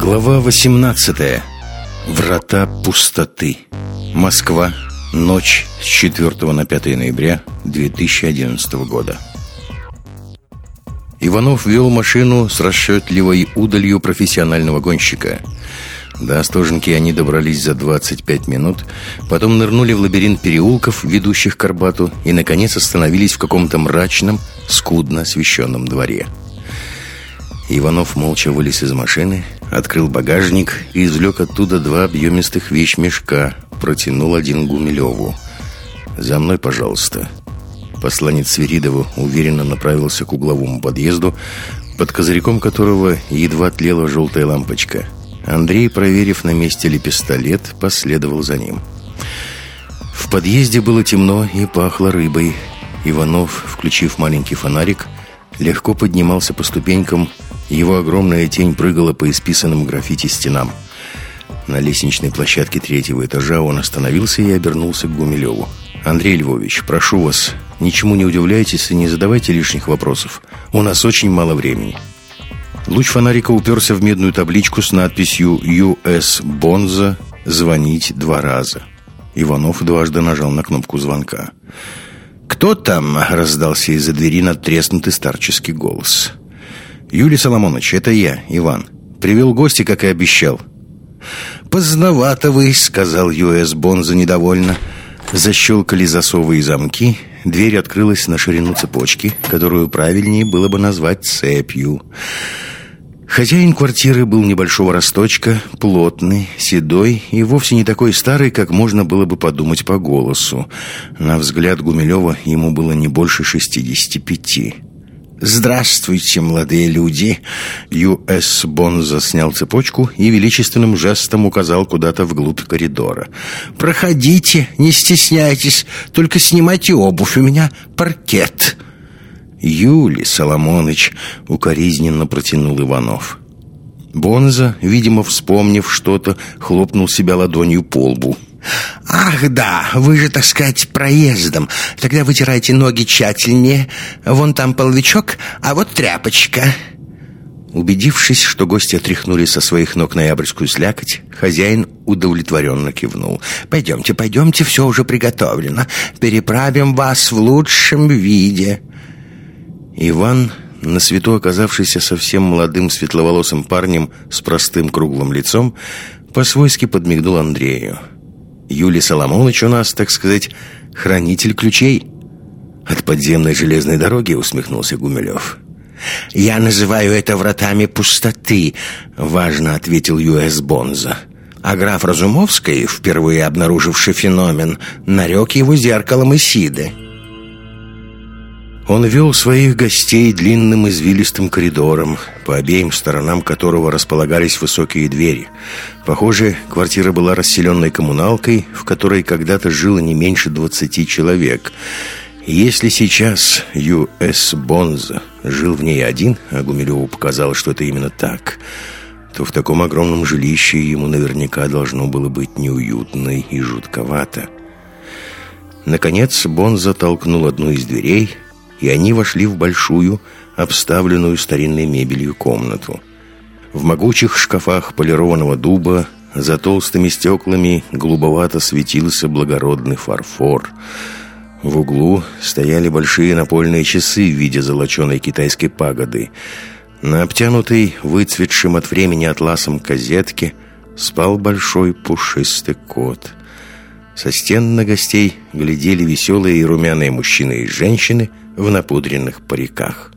Глава 18. Врата пустоты. Москва. Ночь с 4 на 5 ноября 2011 года. Иванов вел машину с расчетливой удалью профессионального гонщика. До Остоженки они добрались за 25 минут, потом нырнули в лабиринт переулков, ведущих к Арбату, и, наконец, остановились в каком-то мрачном, скудно освещенном дворе. Иванов молча вылез из машины, открыл багажник и извлек оттуда 2 объемистых вещмешка, протянул один Гумилеву. «За мной, пожалуйста». Посланец Свиридова уверенно направился к угловому подъезду, под козырьком которого едва тлела желтая лампочка. Андрей, проверив, на месте ли пистолет, последовал за ним. В подъезде было темно и пахло рыбой. Иванов, включив маленький фонарик, легко поднимался по ступенькам. Его огромная тень прыгала по исписанным граффити стенам. На лестничной площадке 3-го этажа он остановился и обернулся к Гумилеву. «Андрей Львович, прошу вас, ничему не удивляйтесь и не задавайте лишних вопросов. У нас очень мало времени». Луч фонарика уперся в медную табличку с надписью «US Bonza. Звонить 2 раза». Иванов дважды нажал на кнопку звонка. «Кто там?» — раздался из-за двери надтреснутый старческий голос. «Юлий Соломонович, это я, Иван. Привел гостя, как и обещал». «Поздновато вы», — сказал US Bonza недовольно. Защелкали засовы и замки. Дверь открылась на ширину цепочки, которую правильнее было бы назвать цепью. Хозяин квартиры был небольшого росточка, плотный, седой и вовсе не такой старый, как можно было бы подумать по голосу. На взгляд Гумилева ему было не больше 65. «Здравствуйте, молодые люди!» US Bonza снял цепочку и величественным жестом указал куда-то вглубь коридора. «Проходите, не стесняйтесь, только снимайте обувь, у меня паркет». «Юлий Соломонович», — укоризненно протянул Иванов. Бонза, видимо, вспомнив что-то, хлопнул себя ладонью по лбу. «Ах, да, вы же, так сказать, проездом. Тогда вытирайте ноги тщательнее. Вон там половичок, а вот тряпочка». Убедившись, что гости отряхнули со своих ног ноябрьскую слякоть, хозяин удовлетворенно кивнул. «Пойдемте, пойдемте, все уже приготовлено. Переправим вас в лучшем виде». Иван, на свету оказавшийся совсем молодым светловолосым парнем с простым круглым лицом, по-свойски подмигнул Андрею. «Юлий Соломонович у нас, так сказать, хранитель ключей». «От подземной железной дороги», — усмехнулся Гумилев. «Я называю это вратами пустоты», — важно ответил US Bonza. А граф Разумовский, впервые обнаруживший феномен, нарек его зеркалом Исиды. Он вел своих гостей длинным извилистым коридором, по обеим сторонам которого располагались высокие двери. Похоже, квартира была расселенной коммуналкой, в которой когда-то жило не меньше 20 человек. И если сейчас US Bonza жил в ней один, а Гумилеву показалось, что это именно так, то в таком огромном жилище ему наверняка должно было быть неуютно и жутковато. Наконец Бонза толкнул одну из дверей, и они вошли в большую, обставленную старинной мебелью комнату. В могучих шкафах полированного дуба за толстыми стеклами голубовато светился благородный фарфор. В углу стояли большие напольные часы в виде золоченой китайской пагоды. На обтянутой, выцветшим от времени атласом козетке спал большой пушистый кот. Со стен на гостей глядели веселые и румяные мужчины и женщины в напудренных париках.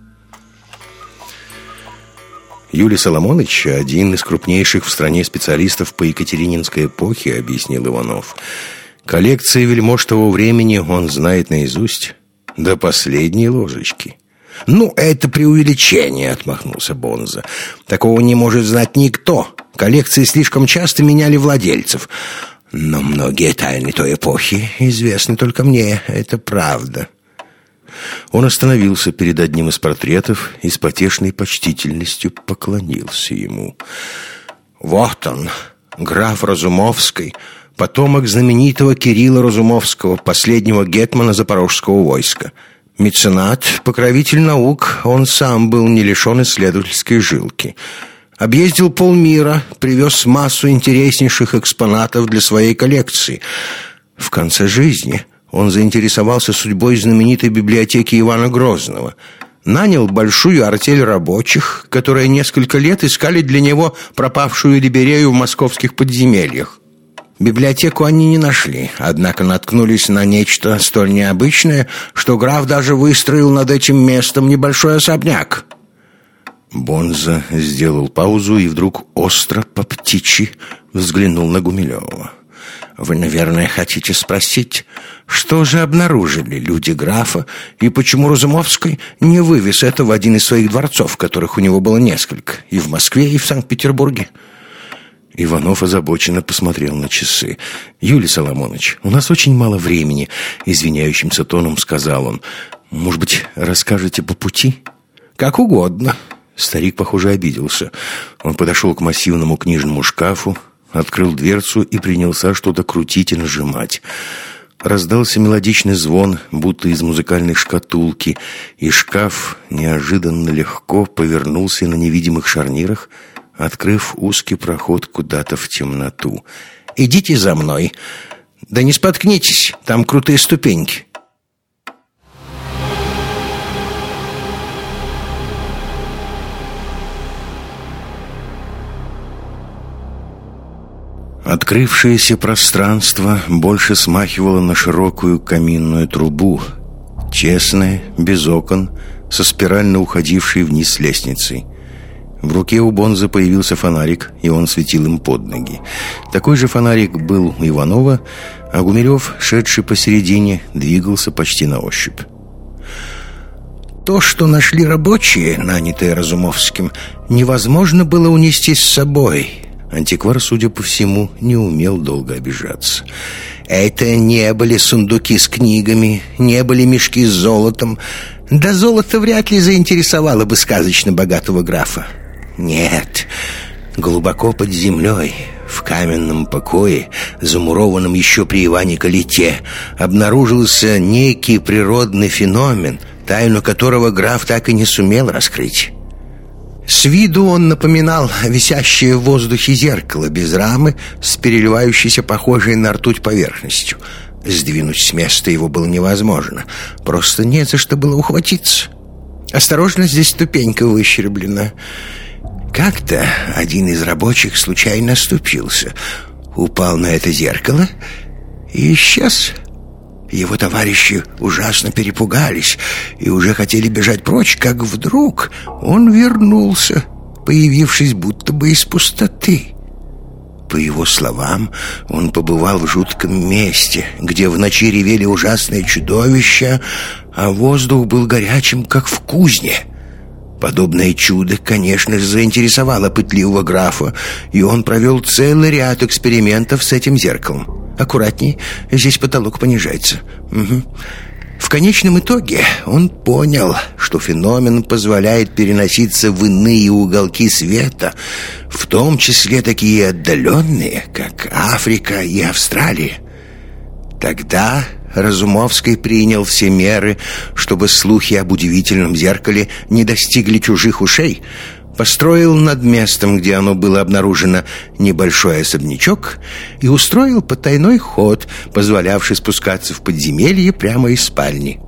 «Юлий Соломонович — один из крупнейших в стране специалистов по екатерининской эпохе», — объяснил Иванов. «Коллекции вельмож того времени он знает наизусть, до последней ложечки». «Ну, это преувеличение», — отмахнулся Бонза. «Такого не может знать никто. Коллекции слишком часто меняли владельцев. Но многие тайны той эпохи известны только мне, это правда». Он остановился перед одним из портретов и с потешной почтительностью поклонился ему. «Вот он, граф Разумовский, потомок знаменитого Кирилла Разумовского, последнего гетмана Запорожского войска. Меценат, покровитель наук, он сам был не лишен исследовательской жилки. Объездил полмира, привез массу интереснейших экспонатов для своей коллекции. В конце жизни он заинтересовался судьбой знаменитой библиотеки Ивана Грозного. Нанял большую артель рабочих, которые несколько лет искали для него пропавшую либерею в московских подземельях. Библиотеку они не нашли, однако наткнулись на нечто столь необычное, что граф даже выстроил над этим местом небольшой особняк. Бонза сделал паузу и вдруг остро по птичьи взглянул на Гумилева. «Вы, наверное, хотите спросить, что же обнаружили люди графа и почему Разумовский не вывез это в один из своих дворцов, которых у него было несколько, и в Москве, и в Санкт-Петербурге?» Иванов озабоченно посмотрел на часы. «Юлий Соломонович, у нас очень мало времени», — извиняющимся тоном сказал он. «Может быть, расскажете по пути?» «Как угодно». Старик, похоже, обиделся. Он подошел к массивному книжному шкафу, открыл дверцу и принялся что-то крутить и нажимать. Раздался мелодичный звон, будто из музыкальной шкатулки, и шкаф неожиданно легко повернулся на невидимых шарнирах, открыв узкий проход куда-то в темноту. «Идите за мной. Да не споткнитесь, там крутые ступеньки». Открывшееся пространство больше смахивало на широкую каминную трубу, тесное, без окон, со спирально уходившей вниз лестницей. В руке у Бонза появился фонарик, и он светил им под ноги. Такой же фонарик был у Иванова, а Гумилев, шедший посередине, двигался почти на ощупь. То, что нашли рабочие, нанятые Разумовским, невозможно было унести с собой. Антиквар, судя по всему, не умел долго обижаться. Это не были сундуки с книгами, не были мешки с золотом. Да золото вряд ли заинтересовало бы сказочно богатого графа. Нет, глубоко под землей, в каменном покое, замурованном еще при Иване Калите, обнаружился некий природный феномен, тайну которого граф так и не сумел раскрыть. С виду он напоминал висящее в воздухе зеркало без рамы с переливающейся похожей на ртуть поверхностью. Сдвинуть с места его было невозможно. Просто не за что было ухватиться. Осторожно, здесь ступенька выщерблена. Как-то один из рабочих случайно оступился, упал на это зеркало и исчез. Его товарищи ужасно перепугались и уже хотели бежать прочь, как вдруг он вернулся, появившись будто бы из пустоты. По его словам, он побывал в жутком месте, где в ночи ревели ужасные чудовища, а воздух был горячим, как в кузне. Подобное чудо, конечно же, заинтересовало пытливого графа, и он провел целый ряд экспериментов с этим зеркалом. Аккуратней, здесь потолок понижается. Угу. В конечном итоге он понял, что феномен позволяет переноситься в иные уголки света, в том числе такие отдаленные, как Африка и Австралия. Тогда Разумовский принял все меры, чтобы слухи об удивительном зеркале не достигли чужих ушей. Построил над местом, где оно было обнаружено, небольшой особнячок и устроил потайной ход, позволявший спускаться в подземелье прямо из спальни.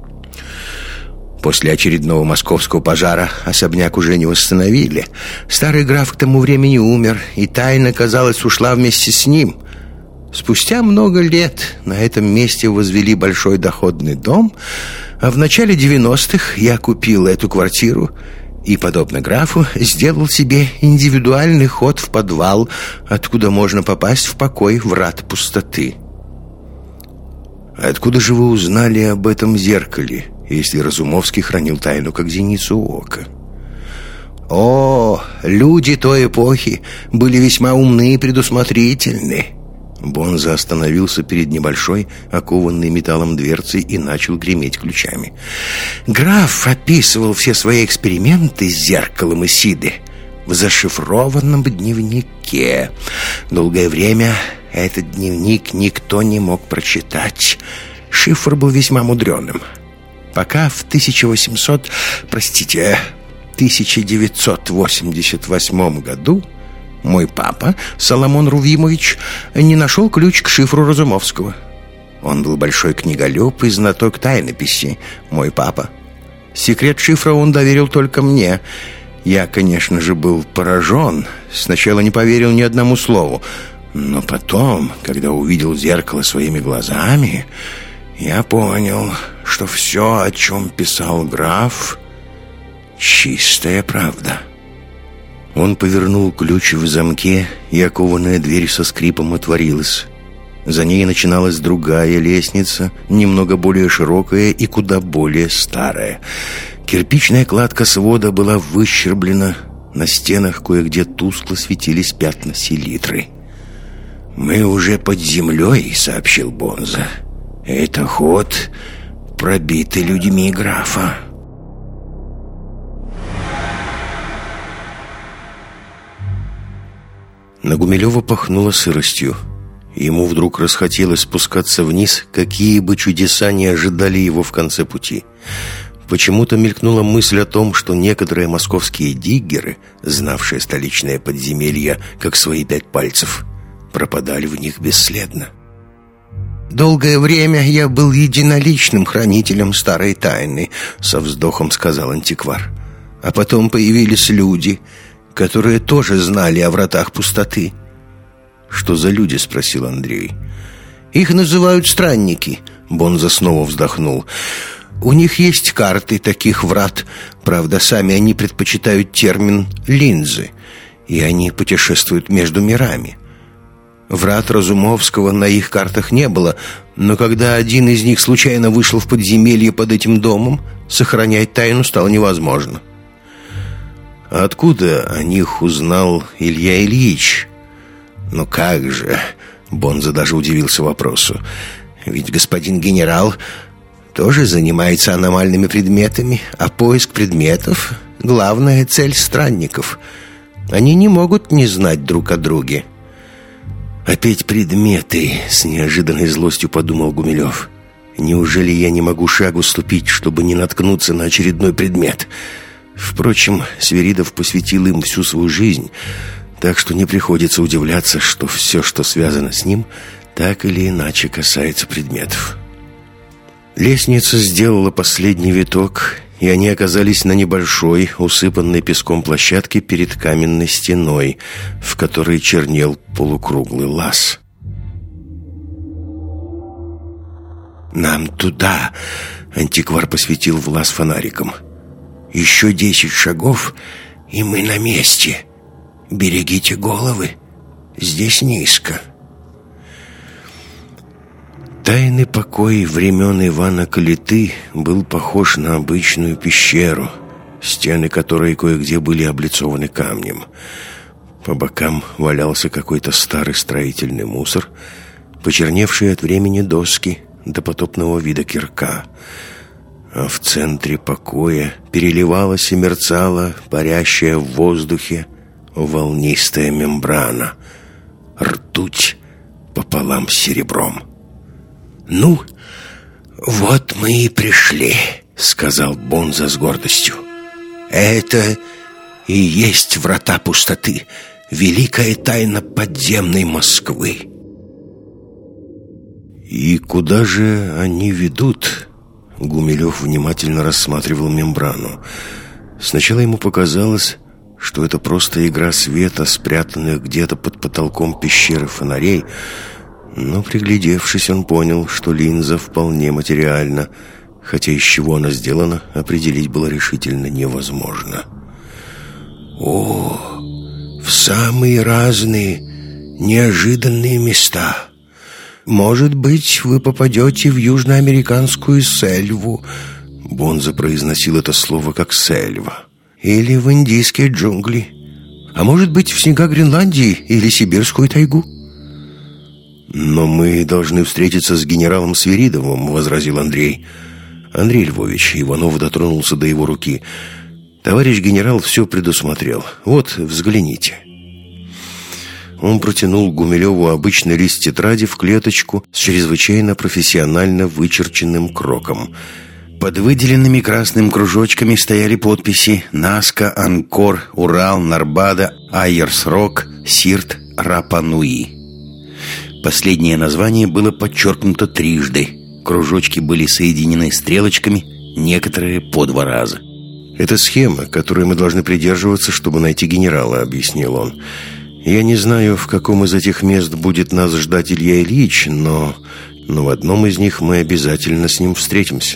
После очередного московского пожара особняк уже не восстановили. Старый граф к тому времени умер, и тайна, казалось, ушла вместе с ним. Спустя много лет на этом месте возвели большой доходный дом, а в начале 90-х я купил эту квартиру и, подобно графу, сделал себе индивидуальный ход в подвал, откуда можно попасть в покой врат пустоты. Откуда же вы узнали об этом зеркале, если Разумовский хранил тайну как зеницу ока? О, люди той эпохи были весьма умны и предусмотрительны. Бонза остановился перед небольшой, окованной металлом дверцей и начал греметь ключами. Граф описывал все свои эксперименты с зеркалом Исиды в зашифрованном дневнике. Долгое время этот дневник никто не мог прочитать. Шифр был весьма мудреным. Пока в 1800, 1988 году мой папа, Соломон Рувимович, не нашел ключ к шифру Разумовского. Он был большой книголюб и знаток тайнописи, мой папа. Секрет шифра он доверил только мне. Я, конечно же, был поражен. Сначала не поверил ни одному слову. Но потом, когда увидел зеркало своими глазами, я понял, что все, о чем писал граф, чистая правда. Он повернул ключ в замке, и окованная дверь со скрипом отворилась. За ней начиналась другая лестница, немного более широкая и куда более старая. Кирпичная кладка свода была выщерблена, на стенах кое-где тускло светились пятна селитры. «Мы уже под землей», — сообщил Бонза. «Это ход, пробитый людьми графа». На Гумилева пахнуло сыростью. Ему вдруг расхотелось спускаться вниз, какие бы чудеса ни ожидали его в конце пути. Почему-то мелькнула мысль о том, что некоторые московские диггеры, знавшие столичное подземелье как свои 5 пальцев, пропадали в них бесследно. «Долгое время я был единоличным хранителем старой тайны», — со вздохом сказал антиквар. «А потом появились люди, которые тоже знали о вратах пустоты». «Что за люди?» — спросил Андрей. «Их называют странники», — Бонза снова вздохнул. «У них есть карты таких врат. Правда, сами они предпочитают термин «линзы», и они путешествуют между мирами. Врат Разумовского на их картах не было, но когда один из них случайно вышел в подземелье под этим домом, сохранять тайну стало невозможно». «А откуда о них узнал Илья Ильич?» «Ну как же?» — Бонза даже удивился вопросу. «Ведь господин генерал тоже занимается аномальными предметами, а поиск предметов — главная цель странников. Они не могут не знать друг о друге». «Опять предметы!» — с неожиданной злостью подумал Гумилев. «Неужели я не могу шагу ступить, чтобы не наткнуться на очередной предмет?» Впрочем, Свиридов посвятил им всю свою жизнь, так что не приходится удивляться, что все, что связано с ним, так или иначе касается предметов. Лестница сделала последний виток, и они оказались на небольшой, усыпанной песком площадке перед каменной стеной, в которой чернел полукруглый лаз. «Нам туда!» — антиквар посветил в лаз фонариком. «Еще 10 шагов, и мы на месте. Берегите головы, здесь низко». Тайный покой времен Ивана Калиты был похож на обычную пещеру, стены которой кое-где были облицованы камнем. По бокам валялся какой-то старый строительный мусор, почерневшие от времени доски, допотопного вида кирка. А в центре покоя переливалась и мерцала парящая в воздухе волнистая мембрана, ртуть пополам с серебром. «Ну, вот мы и пришли», — сказал Бонза с гордостью. «Это и есть врата пустоты, великая тайна подземной Москвы». «И куда же они ведут?» Гумилев внимательно рассматривал мембрану. Сначала ему показалось, что это просто игра света, спрятанных где-то под потолком пещеры фонарей, но, приглядевшись, он понял, что линза вполне материальна, хотя из чего она сделана, определить было решительно невозможно. «О, в самые разные, неожиданные места. Может быть, вы попадете в южноамериканскую сельву», — Бонза произносил это слово как «сельва», «или в индийские джунгли, а может быть, в снега Гренландии или сибирскую тайгу». «Но мы должны встретиться с генералом Свиридовым», — возразил Андрей. «Андрей Львович», — Иванов дотронулся до его руки, — «товарищ генерал все предусмотрел. Вот, взгляните». Он протянул Гумилеву обычный лист тетради в клеточку с чрезвычайно профессионально вычерченным кроком. Под выделенными красным кружочками стояли подписи: Наска, Анкор, Урал, Нарбада, Айерс-Рок, Сирт, Рапа-Нуи. Последнее название было подчеркнуто трижды. Кружочки были соединены стрелочками, некоторые по 2 раза. «Это схема, которой мы должны придерживаться, чтобы найти генерала», — объяснил он. «Я не знаю, в каком из этих мест будет нас ждать Илья Ильич, но в одном из них мы обязательно с ним встретимся».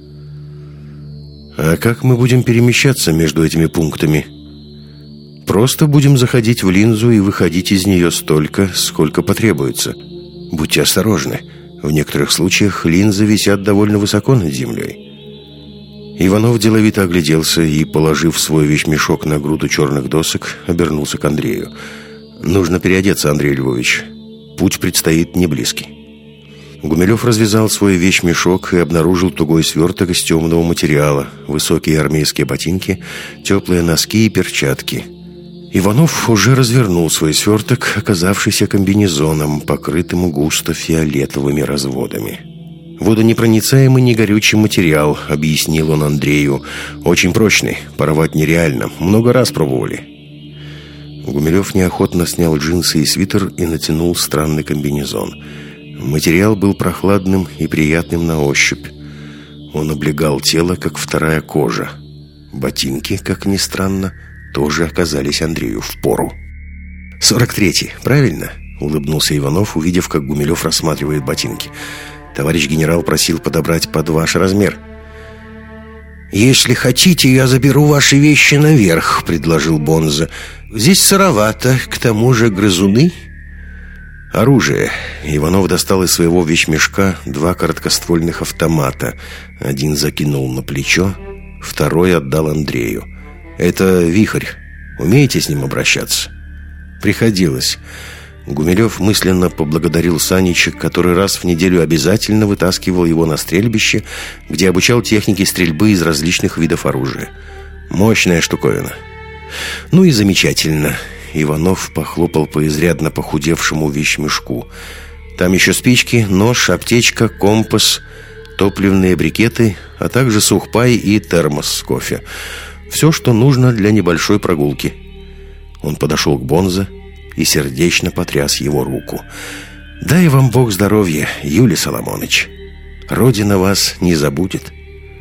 «А как мы будем перемещаться между этими пунктами?» «Просто будем заходить в линзу и выходить из нее столько, сколько потребуется. Будьте осторожны. В некоторых случаях линзы висят довольно высоко над землей». Иванов деловито огляделся и, положив свой вещмешок на груду черных досок, обернулся к Андрею. «Нужно переодеться, Андрей Львович. Путь предстоит неблизкий». Гумилев развязал свой вещмешок и обнаружил тугой сверток из темного материала, высокие армейские ботинки, теплые носки и перчатки. Иванов уже развернул свой сверток, оказавшийся комбинезоном, покрытым густо фиолетовыми разводами. «Водонепроницаемый негорючий материал», — объяснил он Андрею. «Очень прочный, порвать нереально, много раз пробовали». Гумилев неохотно снял джинсы и свитер и натянул странный комбинезон. Материал был прохладным и приятным на ощупь. Он облегал тело, как вторая кожа. Ботинки, как ни странно, тоже оказались Андрею впору. 43-й, правильно?» — улыбнулся Иванов, увидев, как Гумилев рассматривает ботинки. «Товарищ генерал просил подобрать под ваш размер». «Если хотите, я заберу ваши вещи наверх», — предложил Бонза. «Здесь сыровато, к тому же грызуны». «Оружие». Иванов достал из своего вещмешка 2 короткоствольных автомата. Один закинул на плечо, второй отдал Андрею. «Это Вихрь. Умеете с ним обращаться?» «Приходилось». Гумилев мысленно поблагодарил Санича, который раз в неделю обязательно вытаскивал его на стрельбище, где обучал технике стрельбы из различных видов оружия. Мощная штуковина. «Ну и замечательно». Иванов похлопал по изрядно похудевшему вещмешку. «Там еще спички, нож, аптечка, компас, топливные брикеты, а также сухпай и термос с кофе. Все, что нужно для небольшой прогулки». Он подошел к Бонзе и сердечно потряс его руку. «Дай вам Бог здоровья, Юлий Соломоныч. Родина вас не забудет».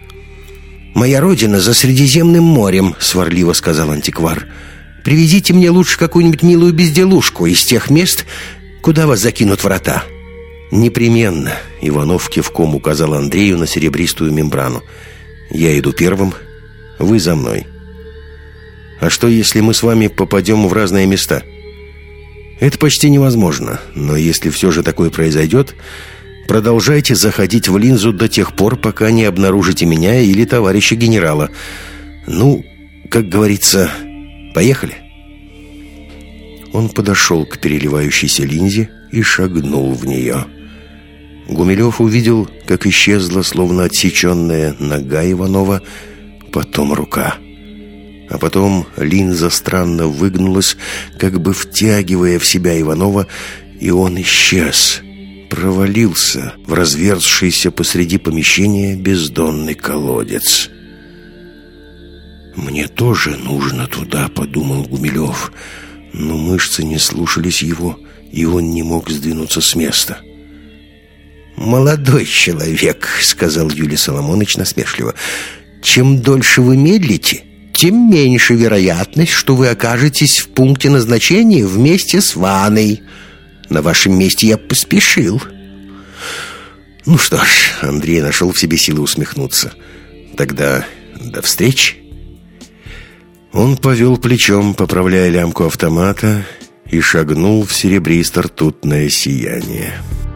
«Моя родина за Средиземным морем», — сварливо сказал антиквар. «Привезите мне лучше какую-нибудь милую безделушку из тех мест, куда вас закинут врата». «Непременно», — Иванов кивком указал Андрею на серебристую мембрану. «Я иду первым, вы за мной». «А что, если мы с вами попадем в разные места?» «Это почти невозможно, но если все же такое произойдет, продолжайте заходить в линзу до тех пор, пока не обнаружите меня или товарища генерала. Ну, как говорится, поехали». Он подошел к переливающейся линзе и шагнул в нее. Гумилев увидел, как исчезла, словно отсеченная нога Иванова, потом рука. А потом линза странно выгнулась, как бы втягивая в себя Иванова, и он исчез, провалился в разверзшийся посреди помещения бездонный колодец. «Мне тоже нужно туда», — подумал Гумилев, но мышцы не слушались его, и он не мог сдвинуться с места. «Молодой человек», — сказал Юлий Соломоныч насмешливо, — «чем дольше вы медлите, тем меньше вероятность, что вы окажетесь в пункте назначения вместе с Ваной. На вашем месте я поспешил». «Ну что ж», — Андрей нашел в себе силы усмехнуться, — «тогда до встречи». Он повел плечом, поправляя лямку автомата, и шагнул в серебристо-ртутное сияние.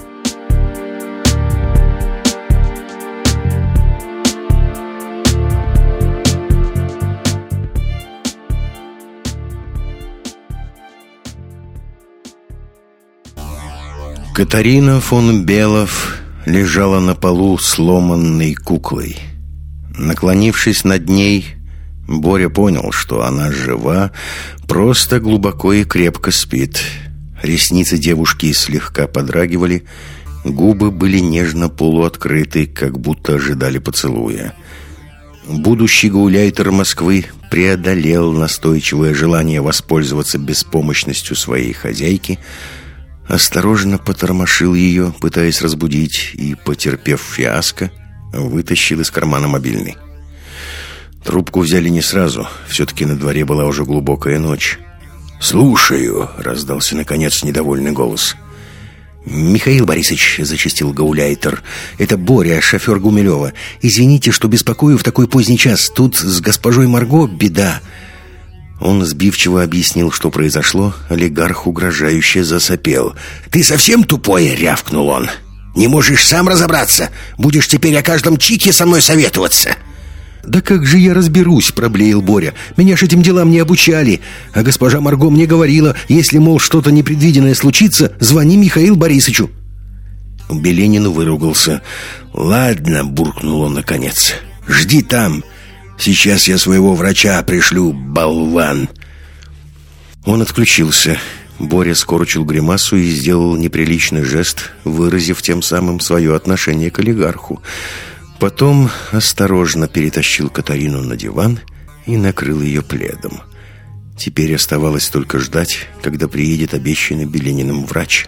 Катарина фон Белов лежала на полу сломанной куклой. Наклонившись над ней, Боря понял, что она жива, просто глубоко и крепко спит. Ресницы девушки слегка подрагивали, Губы были нежно полуоткрыты, как будто ожидали поцелуя. Будущий гауляйтер Москвы преодолел настойчивое желание воспользоваться беспомощностью своей хозяйки, осторожно потормошил ее, пытаясь разбудить, и, потерпев фиаско, вытащил из кармана мобильный. Трубку взяли не сразу, все-таки на дворе была уже глубокая ночь. «Слушаю», — раздался, наконец, недовольный голос. «Михаил Борисович», — зачастил гауляйтер, — «это Боря, шофер Гумилева. Извините, что беспокою в такой поздний час. Тут с госпожой Марго беда». Он сбивчиво объяснил, что произошло. Олигарх угрожающе засопел. «Ты совсем тупой?» — рявкнул он. «Не можешь сам разобраться? Будешь теперь о каждом чике со мной советоваться?» «Да как же я разберусь?» — проблеял Боря. «Меня ж этим делам не обучали. А госпожа Марго мне говорила, если, мол, что-то непредвиденное случится, звони Михаилу Борисовичу». Беленин выругался. «Ладно», — буркнул он наконец. «Жди там. Сейчас я своего врача пришлю, болван». Он отключился. Боря скорчил гримасу и сделал неприличный жест, выразив тем самым свое отношение к олигарху. Потом осторожно перетащил Катарину на диван и накрыл ее пледом. Теперь оставалось только ждать, когда приедет обещанный Белениным врач.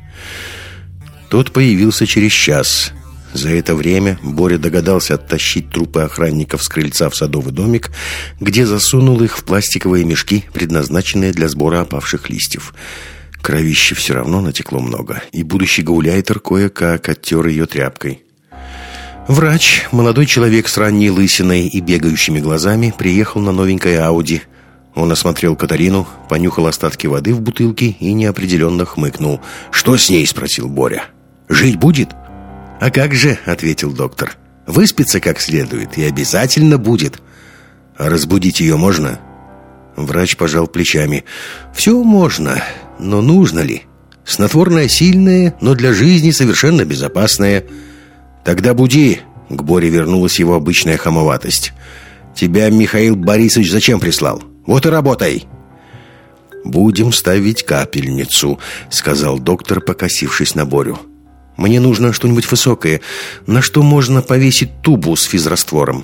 Тот появился через час. За это время Боря догадался оттащить трупы охранников с крыльца в садовый домик, где засунул их в пластиковые мешки, предназначенные для сбора опавших листьев. Кровища все равно натекло много, и будущий гауляйтер кое-как оттер ее тряпкой. Врач, молодой человек с ранней лысиной и бегающими глазами, приехал на новенькой Ауди. Он осмотрел Катарину, понюхал остатки воды в бутылке и неопределенно хмыкнул. «Что с ней?» — спросил Боря. «Жить будет?» «А как же?» — ответил доктор. «Выспится как следует и обязательно будет». «А разбудить ее можно?» Врач пожал плечами. «Все можно, но нужно ли? Снотворное сильное, но для жизни совершенно безопасное». «Тогда буди», — к Боре вернулась его обычная хамоватость. «Тебя Михаил Борисович зачем прислал? Вот и работай». «Будем ставить капельницу», — сказал доктор, покосившись на Борю. «Мне нужно что-нибудь высокое, на что можно повесить тубу с физраствором».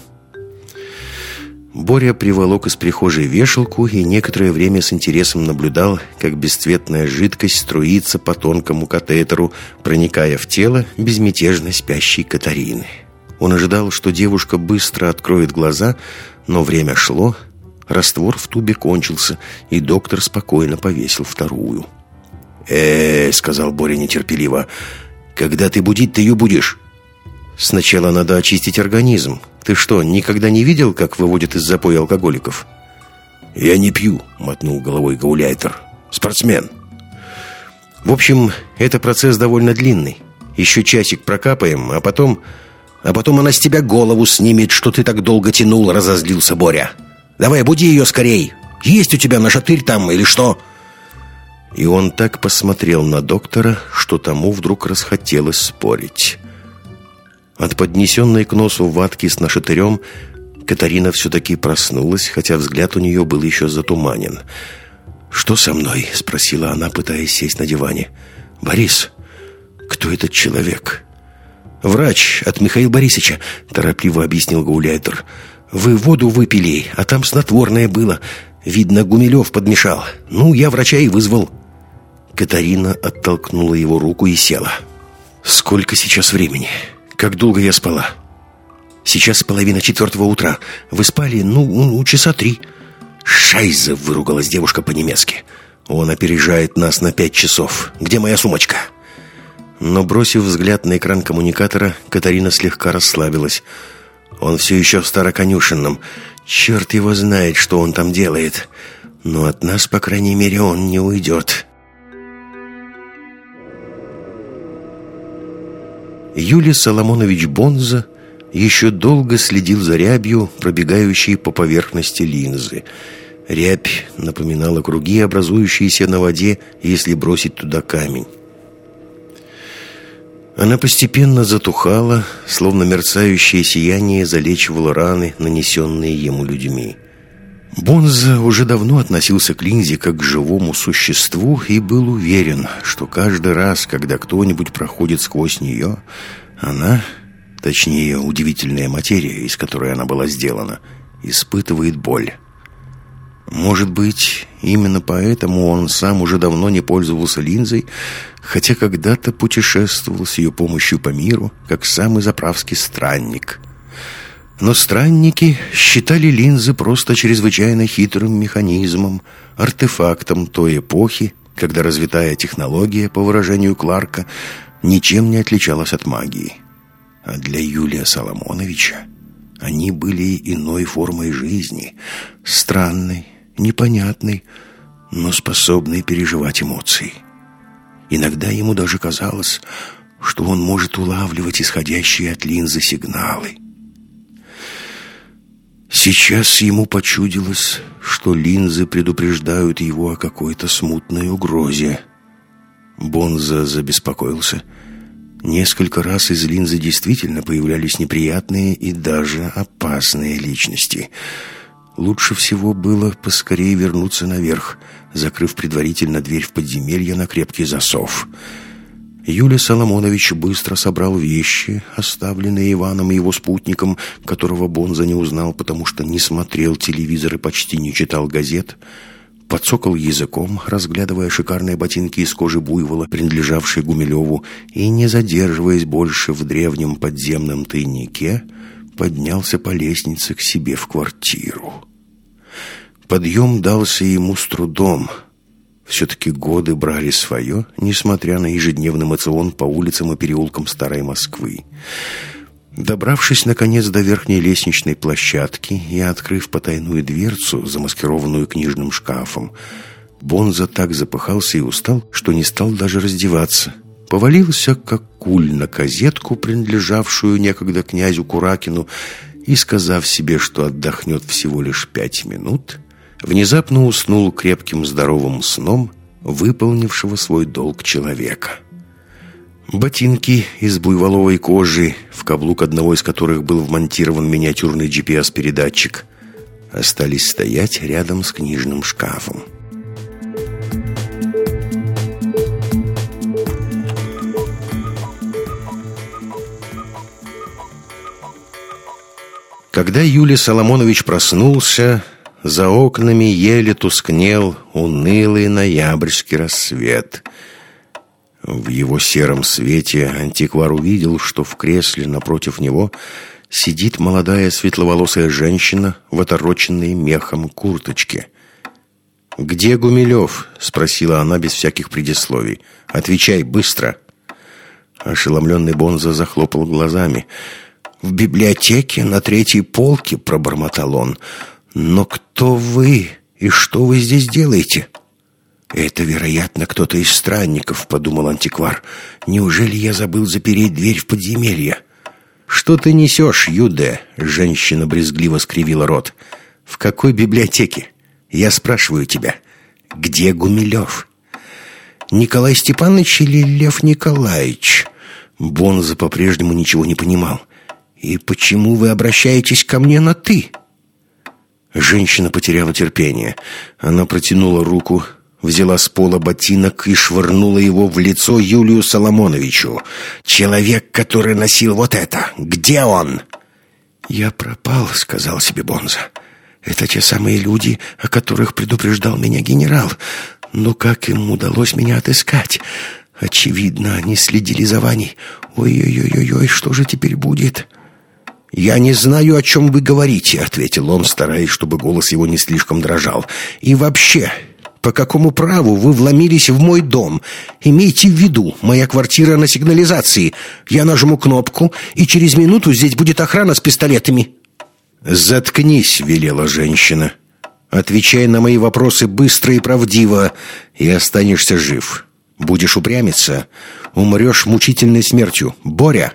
Боря приволок из прихожей вешалку и некоторое время с интересом наблюдал, как бесцветная жидкость струится по тонкому катетеру, проникая в тело безмятежно спящей Катарины. Он ожидал, что девушка быстро откроет глаза, но время шло, раствор в тубе кончился, и доктор спокойно повесил вторую. Сказал Боря нетерпеливо, — «когда ты будить-то ее будешь?» «Сначала надо очистить организм. Ты что, никогда не видел, как выводят из запоя алкоголиков?» «Я не пью», — мотнул головой гауляйтер. «Спортсмен». «В общем, это процесс довольно длинный. Еще часик прокапаем, а потом она с тебя голову снимет, что ты так долго тянул», — разозлился Боря. «Давай, буди ее скорей. Есть у тебя нашатырь там или что?» И он так посмотрел на доктора, что тому вдруг расхотелось спорить. От поднесенной к носу ватки с нашатырем Катарина все-таки проснулась, хотя взгляд у нее был еще затуманен. «Что со мной?» — спросила она, пытаясь сесть на диване. «Борис, кто этот человек?» «Врач от Михаила Борисовича», — торопливо объяснил гауляйтер. «Вы воду выпили, а там снотворное было. Видно, Гумилев подмешал. Ну, я врача и вызвал». Катарина оттолкнула его руку и села. «Сколько сейчас времени? Как долго я спала?» «Сейчас 3:30 утра. Вы спали, часа 3. «Шайзе!» — выругалась девушка по-немецки. «Он опережает нас на 5 часов. Где моя сумочка?» Но, бросив взгляд на экран коммуникатора, Катарина слегка расслабилась. «Он все еще в Староконюшенном. Черт его знает, что он там делает. Но от нас, по крайней мере, он не уйдет». Юлий Соломонович Бонза еще долго следил за рябью, пробегающей по поверхности линзы. Рябь напоминала круги, образующиеся на воде, если бросить туда камень. Она постепенно затухала, словно мерцающее сияние залечивало раны, нанесенные ему людьми. Бонза уже давно относился к линзе как к живому существу и был уверен, что каждый раз, когда кто-нибудь проходит сквозь нее, она, точнее, удивительная материя, из которой она была сделана, испытывает боль. Может быть, именно поэтому он сам уже давно не пользовался линзой, хотя когда-то путешествовал с ее помощью по миру, как самый заправский странник. Но странники считали линзы просто чрезвычайно хитрым механизмом, артефактом той эпохи, когда развитая технология, по выражению Кларка, ничем не отличалась от магии. А для Юлия Соломоновича они были иной формой жизни, странной, непонятной, но способной переживать эмоции. Иногда ему даже казалось, что он может улавливать исходящие от линзы сигналы. Сейчас ему почудилось, что линзы предупреждают его о какой-то смутной угрозе. Бонза забеспокоился. Несколько раз из линзы действительно появлялись неприятные и даже опасные личности. Лучше всего было поскорее вернуться наверх, закрыв предварительно дверь в подземелье на крепкий засов. Юлий Соломонович быстро собрал вещи, оставленные Иваном и его спутником, которого Бонза не узнал, потому что не смотрел телевизор и почти не читал газет, подсокал языком, разглядывая шикарные ботинки из кожи буйвола, принадлежавшие Гумилеву, и, не задерживаясь больше в древнем подземном тайнике, поднялся по лестнице к себе в квартиру. Подъем дался ему с трудом. Все-таки годы брали свое, несмотря на ежедневный моцион по улицам и переулкам старой Москвы. Добравшись, наконец, до верхней лестничной площадки и открыв потайную дверцу, замаскированную книжным шкафом, Бонза так запыхался и устал, что не стал даже раздеваться. Повалился, как куль, на козетку, принадлежавшую некогда князю Куракину, и, сказав себе, что отдохнет всего лишь 5 минут, внезапно уснул крепким здоровым сном выполнившего свой долг человека. Ботинки из буйволовой кожи, в каблук одного из которых был вмонтирован миниатюрный GPS-передатчик, остались стоять рядом с книжным шкафом. Когда Юлий Соломонович проснулся, за окнами еле тускнел унылый ноябрьский рассвет. В его сером свете антиквар увидел, что в кресле напротив него сидит молодая светловолосая женщина в отороченной мехом курточке. «Где Гумилев?» — спросила она без всяких предисловий. «Отвечай быстро!» Ошеломленный Бонза захлопал глазами. «В библиотеке на 3-й полке», — пробормотал он. «Но кто вы и что вы здесь делаете?» «Это, вероятно, кто-то из странников», — подумал антиквар. «Неужели я забыл запереть дверь в подземелье?» «Что ты несешь, Юде?» — женщина брезгливо скривила рот. «В какой библиотеке? Я спрашиваю тебя, где Гумилев?» «Николай Степанович или Лев Николаевич?» Бонза по-прежнему ничего не понимал. «И почему вы обращаетесь ко мне на «ты»?» Женщина потеряла терпение. Она протянула руку, взяла с пола ботинок и швырнула его в лицо Юлию Соломоновичу. «Человек, который носил вот это, где он?» «Я пропал», — сказал себе Бонза. «Это те самые люди, о которых предупреждал меня генерал. Но как им удалось меня отыскать? Очевидно, они следили за Ваней. Ой-ой-ой-ой, что же теперь будет?» «Я не знаю, о чем вы говорите», — ответил он, стараясь, чтобы голос его не слишком дрожал. «И вообще, по какому праву вы вломились в мой дом? Имейте в виду, моя квартира на сигнализации. Я нажму кнопку, и через минуту здесь будет охрана с пистолетами». «Заткнись», — велела женщина. «Отвечай на мои вопросы быстро и правдиво, и останешься жив. Будешь упрямиться, умрешь мучительной смертью. Боря!»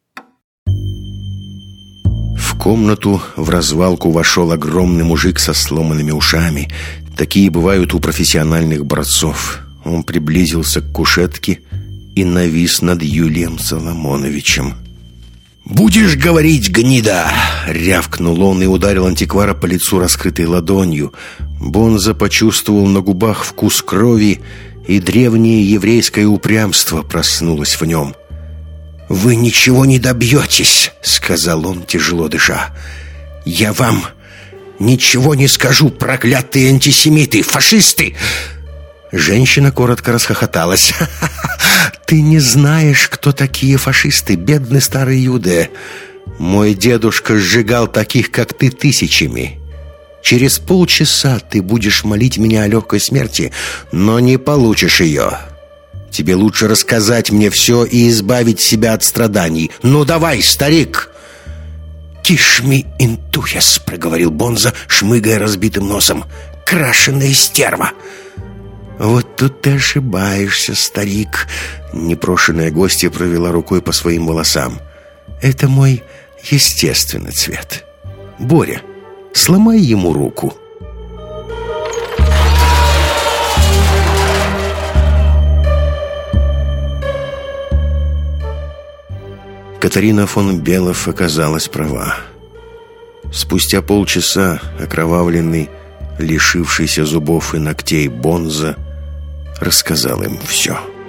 В комнату в развалку вошел огромный мужик со сломанными ушами. Такие бывают у профессиональных борцов. Он приблизился к кушетке и навис над Юлием Соломоновичем. «Будешь говорить, гнида!» — рявкнул он и ударил антиквара по лицу раскрытой ладонью. Бонза почувствовал на губах вкус крови, и древнее еврейское упрямство проснулось в нем. «Вы ничего не добьетесь», — сказал он, тяжело дыша. «Я вам ничего не скажу, проклятые антисемиты, фашисты!» Женщина коротко расхохоталась. «Ты не знаешь, кто такие фашисты, бедный старый Иудея. Мой дедушка сжигал таких, как ты, тысячами. Через полчаса ты будешь молить меня о легкой смерти, но не получишь ее. Тебе лучше рассказать мне все и избавить себя от страданий. Ну давай, старик!» «Кишми интуяс», — проговорил Бонза, шмыгая разбитым носом. «Крашеная стерва!» «Вот тут ты ошибаешься, старик», — непрошенная гостья провела рукой по своим волосам. «Это мой естественный цвет. Боря, сломай ему руку». Катарина фон Белов оказалась права. Спустя полчаса окровавленный, лишившийся зубов и ногтей Бонза рассказал им все.